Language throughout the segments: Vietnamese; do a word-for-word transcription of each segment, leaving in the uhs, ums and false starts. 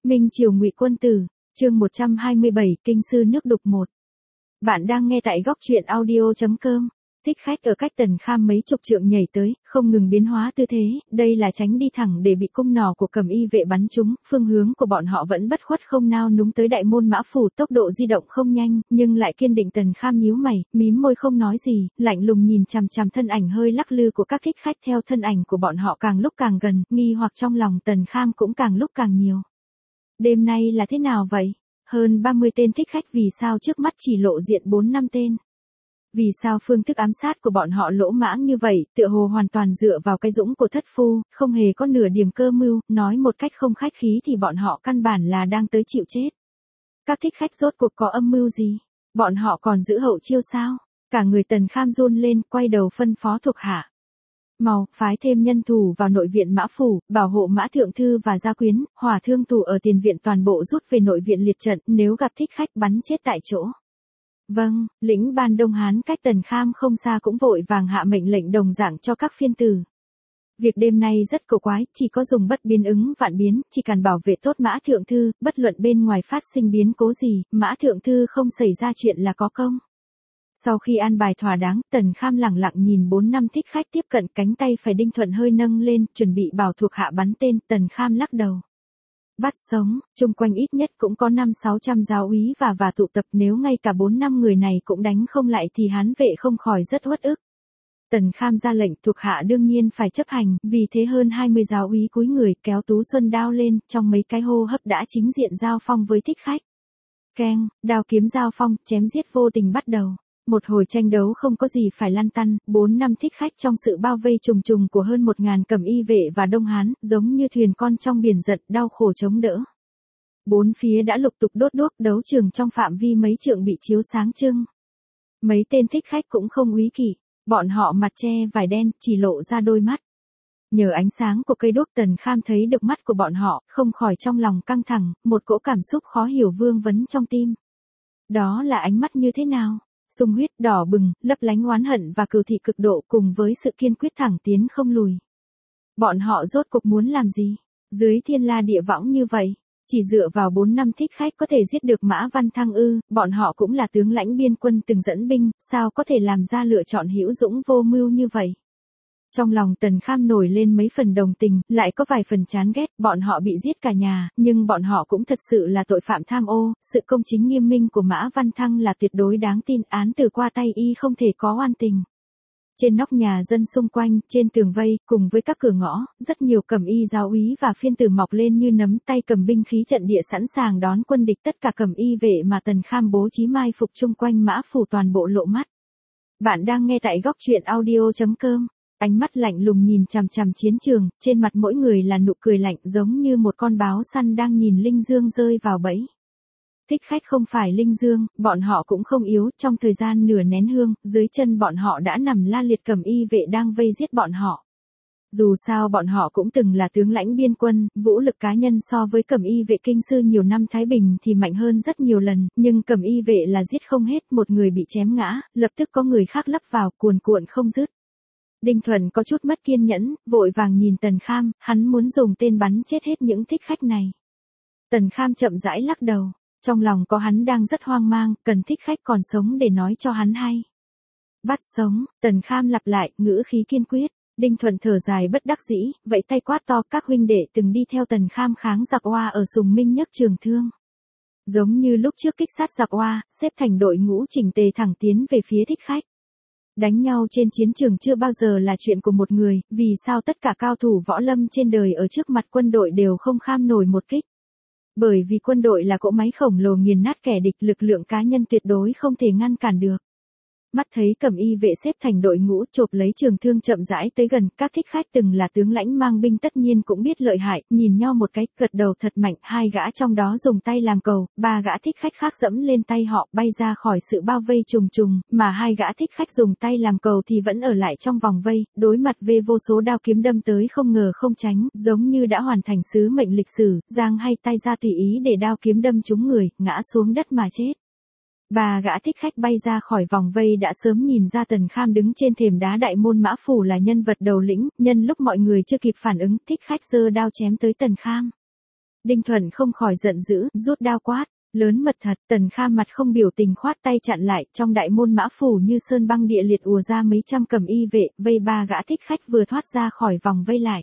Minh Triều Ngụy Quân Tử, chương một trăm hai mươi bảy, Kinh sư nước đục một. Bạn đang nghe tại góc truyện audio chấm com. Thích khách ở cách Tần Kham mấy chục trượng nhảy tới, không ngừng biến hóa tư thế, đây là tránh đi thẳng để bị cung nỏ của Cẩm Y vệ bắn trúng, phương hướng của bọn họ vẫn bất khuất không nao núng tới đại môn mã phủ, tốc độ di động không nhanh, nhưng lại kiên định. Tần Kham nhíu mày, mím môi không nói gì, lạnh lùng nhìn chằm chằm thân ảnh hơi lắc lư của các thích khách. Theo thân ảnh của bọn họ càng lúc càng gần, nghi hoặc trong lòng Tần Kham cũng càng lúc càng nhiều. Đêm nay là thế nào vậy? Hơn ba mươi tên thích khách, vì sao trước mắt chỉ lộ diện bốn năm tên? Vì sao phương thức ám sát của bọn họ lỗ mãng như vậy, tựa hồ hoàn toàn dựa vào cái dũng của thất phu, không hề có nửa điểm cơ mưu, nói một cách không khách khí thì bọn họ căn bản là đang tới chịu chết. Các thích khách rốt cuộc có âm mưu gì? Bọn họ còn giữ hậu chiêu sao? Cả người Tần Kham run lên, quay đầu phân phó thuộc hạ. Mau, phái thêm nhân thủ vào nội viện mã phủ, bảo hộ mã thượng thư và gia quyến, hỏa thương thủ ở tiền viện toàn bộ rút về nội viện liệt trận, nếu gặp thích khách bắn chết tại chỗ. Vâng, lĩnh ban Đông Hán cách Tần Kham không xa cũng vội vàng hạ mệnh lệnh đồng dạng cho các phiên tử. Việc đêm nay rất cổ quái, chỉ có dùng bất biến ứng vạn biến, chỉ cần bảo vệ tốt mã thượng thư, bất luận bên ngoài phát sinh biến cố gì, mã thượng thư không xảy ra chuyện là có công. Sau khi an bài thỏa đáng, Tần Kham lẳng lặng nhìn bốn năm thích khách tiếp cận, cánh tay phải Đinh Thuận hơi nâng lên, chuẩn bị bảo thuộc hạ bắn tên. Tần Kham lắc đầu. Bắt sống, chung quanh ít nhất cũng có năm sáu trăm giáo úy và và tụ tập, nếu ngay cả bốn năm người này cũng đánh không lại thì Hán vệ không khỏi rất uất ức. Tần Kham ra lệnh, thuộc hạ đương nhiên phải chấp hành, vì thế hơn hai mươi giáo úy cúi người kéo tú xuân đao lên, trong mấy cái hô hấp đã chính diện giao phong với thích khách. Keng, đao kiếm giao phong, chém giết vô tình bắt đầu. Một hồi tranh đấu không có gì phải lăn tăn, bốn năm thích khách trong sự bao vây trùng trùng của hơn một ngàn Cẩm Y vệ và Đông Hán, giống như thuyền con trong biển giận, đau khổ chống đỡ. Bốn phía đã lục tục đốt đuốc, đấu trường trong phạm vi mấy trượng bị chiếu sáng trưng. Mấy tên thích khách cũng không úy kỵ, bọn họ mặt che vải đen, chỉ lộ ra đôi mắt. Nhờ ánh sáng của cây đuốc, Tần Kham thấy được mắt của bọn họ, không khỏi trong lòng căng thẳng, một cỗ cảm xúc khó hiểu vương vấn trong tim. Đó là ánh mắt như thế nào? Sung huyết, đỏ bừng, lấp lánh oán hận và cừu thị cực độ, cùng với sự kiên quyết thẳng tiến không lùi. Bọn họ rốt cuộc muốn làm gì? Dưới thiên la địa võng như vậy, chỉ dựa vào bốn năm thích khách có thể giết được Mã Văn Thăng ư? Bọn họ cũng là tướng lãnh biên quân từng dẫn binh, sao có thể làm ra lựa chọn hữu dũng vô mưu như vậy? Trong lòng Tần Kham nổi lên mấy phần đồng tình, lại có vài phần chán ghét. Bọn họ bị giết cả nhà, nhưng bọn họ cũng thật sự là tội phạm tham ô. Sự công chính nghiêm minh của Mã Văn Thăng là tuyệt đối đáng tin, án từ qua tay y không thể có oan tình. Trên nóc nhà dân xung quanh, trên tường vây, cùng với các cửa ngõ, rất nhiều Cẩm Y giáo úy và phiên tử mọc lên như nấm, tay cầm binh khí trận địa sẵn sàng đón quân địch. Tất cả Cẩm Y vệ mà Tần Kham bố trí mai phục chung quanh mã phủ toàn bộ lộ mắt. Bạn đang nghe tại góc truyện audio chấm com. Ánh mắt lạnh lùng nhìn chằm chằm chiến trường, trên mặt mỗi người là nụ cười lạnh, giống như một con báo săn đang nhìn linh dương rơi vào bẫy. Thích khách không phải linh dương, bọn họ cũng không yếu, trong thời gian nửa nén hương, dưới chân bọn họ đã nằm la liệt Cẩm Y vệ đang vây giết bọn họ. Dù sao bọn họ cũng từng là tướng lãnh biên quân, vũ lực cá nhân so với Cẩm Y vệ kinh sư nhiều năm Thái Bình thì mạnh hơn rất nhiều lần, nhưng Cẩm Y vệ là giết không hết, một người bị chém ngã, lập tức có người khác lắp vào, cuồn cuộn không dứt. Đinh Thuận có chút mất kiên nhẫn, vội vàng nhìn Tần Kham, hắn muốn dùng tên bắn chết hết những thích khách này. Tần Kham chậm rãi lắc đầu, trong lòng có hắn đang rất hoang mang, cần thích khách còn sống để nói cho hắn hay. Bắt sống, Tần Kham lặp lại, ngữ khí kiên quyết. Đinh Thuận thở dài bất đắc dĩ, vậy tay quát to, các huynh đệ từng đi theo Tần Kham kháng giặc Oa ở Sùng Minh nhấc trường thương. Giống như lúc trước kích sát giặc Oa, xếp thành đội ngũ chỉnh tề thẳng tiến về phía thích khách. Đánh nhau trên chiến trường chưa bao giờ là chuyện của một người, vì sao tất cả cao thủ võ lâm trên đời ở trước mặt quân đội đều không kham nổi một kích? Bởi vì quân đội là cỗ máy khổng lồ nghiền nát kẻ địch, lực lượng cá nhân tuyệt đối không thể ngăn cản được. Mắt thấy Cẩm Y vệ xếp thành đội ngũ, chộp lấy trường thương chậm rãi tới gần, các thích khách từng là tướng lãnh mang binh tất nhiên cũng biết lợi hại, nhìn nhau một cái, gật đầu thật mạnh, hai gã trong đó dùng tay làm cầu, ba gã thích khách khác dẫm lên tay họ, bay ra khỏi sự bao vây trùng trùng, mà hai gã thích khách dùng tay làm cầu thì vẫn ở lại trong vòng vây, đối mặt với vô số đao kiếm đâm tới không ngờ không tránh, giống như đã hoàn thành sứ mệnh lịch sử, giang hay tay ra tùy ý để đao kiếm đâm trúng người, ngã xuống đất mà chết. Ba gã thích khách bay ra khỏi vòng vây đã sớm nhìn ra Tần Kham đứng trên thềm đá đại môn mã phủ là nhân vật đầu lĩnh, nhân lúc mọi người chưa kịp phản ứng, thích khách giơ đao chém tới Tần Kham. Đinh Thuận không khỏi giận dữ, rút đao quát, lớn mật thật, Tần Kham mặt không biểu tình khoát tay chặn lại, trong đại môn mã phủ như sơn băng địa liệt ùa ra mấy trăm cầm y vệ, vây ba gã thích khách vừa thoát ra khỏi vòng vây lại.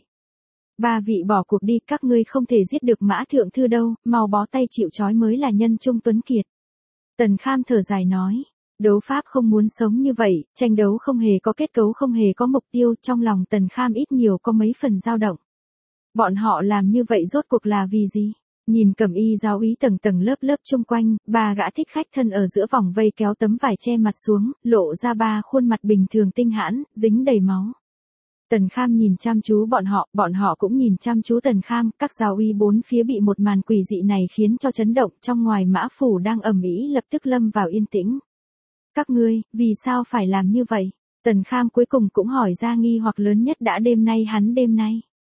Ba vị bỏ cuộc đi, các ngươi không thể giết được Mã thượng thư đâu, mau bó tay chịu trói mới là nhân trung tuấn kiệt. Tần Kham thở dài nói, đấu pháp không muốn sống như vậy, tranh đấu không hề có kết cấu, không hề có mục tiêu, trong lòng Tần Kham ít nhiều có mấy phần dao động. Bọn họ làm như vậy rốt cuộc là vì gì? Nhìn cẩm y giáo úy tầng tầng lớp lớp chung quanh, ba gã thích khách thân ở giữa vòng vây kéo tấm vải che mặt xuống, lộ ra ba khuôn mặt bình thường tinh hãn, dính đầy máu. Tần Kham nhìn chăm chú bọn họ, bọn họ cũng nhìn chăm chú Tần Kham, các giáo úy bốn phía bị một màn quỷ dị này khiến cho chấn động, trong ngoài mã phủ đang ầm ĩ lập tức lâm vào yên tĩnh. Các ngươi, vì sao phải làm như vậy? Tần Kham cuối cùng cũng hỏi ra nghi hoặc lớn nhất đã đêm nay hắn đêm nay.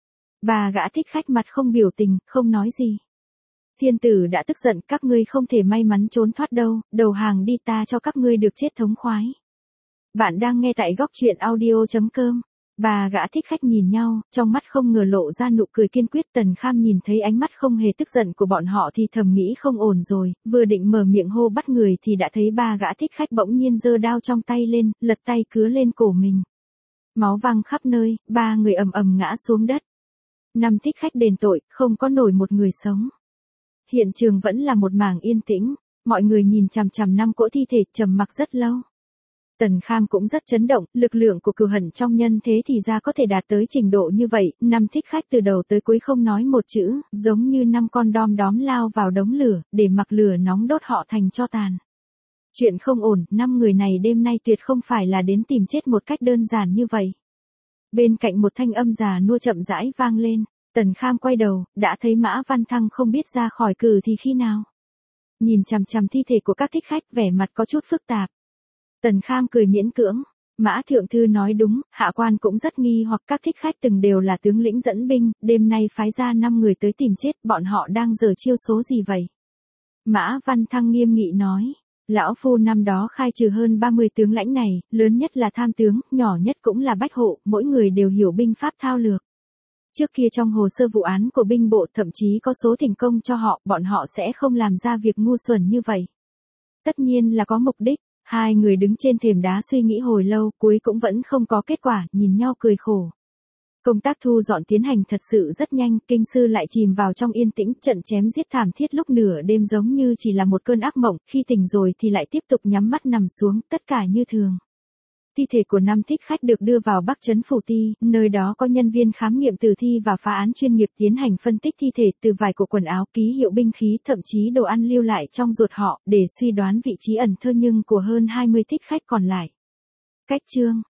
Ba gã thích khách mặt không biểu tình, không nói gì. Thiên tử đã tức giận, các ngươi không thể may mắn trốn thoát đâu, đầu hàng đi, ta cho các ngươi được chết thống khoái. Bạn đang nghe tại góc truyện audio chấm com. Ba gã thích khách nhìn nhau, trong mắt không ngờ lộ ra nụ cười kiên quyết. Tần Kham nhìn thấy ánh mắt không hề tức giận của bọn họ thì thầm nghĩ không ổn rồi, vừa định mở miệng hô bắt người thì đã thấy ba gã thích khách bỗng nhiên giơ đao trong tay lên, lật tay cứa lên cổ mình. Máu văng khắp nơi, ba người ầm ầm ngã xuống đất. Năm thích khách đền tội, không có nổi một người sống. Hiện trường vẫn là một mảng yên tĩnh, mọi người nhìn chằm chằm năm cỗ thi thể trầm mặc rất lâu. Tần Kham cũng rất chấn động, lực lượng của cừu hận trong nhân thế thì ra có thể đạt tới trình độ như vậy, năm thích khách từ đầu tới cuối không nói một chữ, giống như năm con đom đóm lao vào đống lửa, để mặc lửa nóng đốt họ thành tro tàn. Chuyện không ổn, năm người này đêm nay tuyệt không phải là đến tìm chết một cách đơn giản như vậy. Bên cạnh một thanh âm già nua chậm rãi vang lên, Tần Kham quay đầu, đã thấy Mã Văn Thăng không biết ra khỏi cử thì khi nào. Nhìn chằm chằm thi thể của các thích khách, vẻ mặt có chút phức tạp. Tần Kham cười miễn cưỡng, Mã thượng thư nói đúng, hạ quan cũng rất nghi hoặc các thích khách từng đều là tướng lĩnh dẫn binh, đêm nay phái ra năm người tới tìm chết, bọn họ đang giở chiêu số gì vậy? Mã Văn Thăng nghiêm nghị nói, lão phu năm đó khai trừ hơn ba mươi tướng lãnh này, lớn nhất là tham tướng, nhỏ nhất cũng là bách hộ, mỗi người đều hiểu binh pháp thao lược. Trước kia trong hồ sơ vụ án của binh bộ thậm chí có số thành công cho họ, bọn họ sẽ không làm ra việc ngu xuẩn như vậy. Tất nhiên là có mục đích. Hai người đứng trên thềm đá suy nghĩ hồi lâu, cuối cũng vẫn không có kết quả, nhìn nhau cười khổ. Công tác thu dọn tiến hành thật sự rất nhanh, kinh sư lại chìm vào trong yên tĩnh, trận chém giết thảm thiết lúc nửa đêm giống như chỉ là một cơn ác mộng, khi tỉnh rồi thì lại tiếp tục nhắm mắt nằm xuống, tất cả như thường. Thi thể của năm thích khách được đưa vào Bắc Trấn Phủ Ti, nơi đó có nhân viên khám nghiệm tử thi và phá án chuyên nghiệp tiến hành phân tích thi thể từ vải của quần áo, ký hiệu binh khí, thậm chí đồ ăn lưu lại trong ruột họ, để suy đoán vị trí ẩn thơ nhưng của hơn hai mươi thích khách còn lại. Cách chương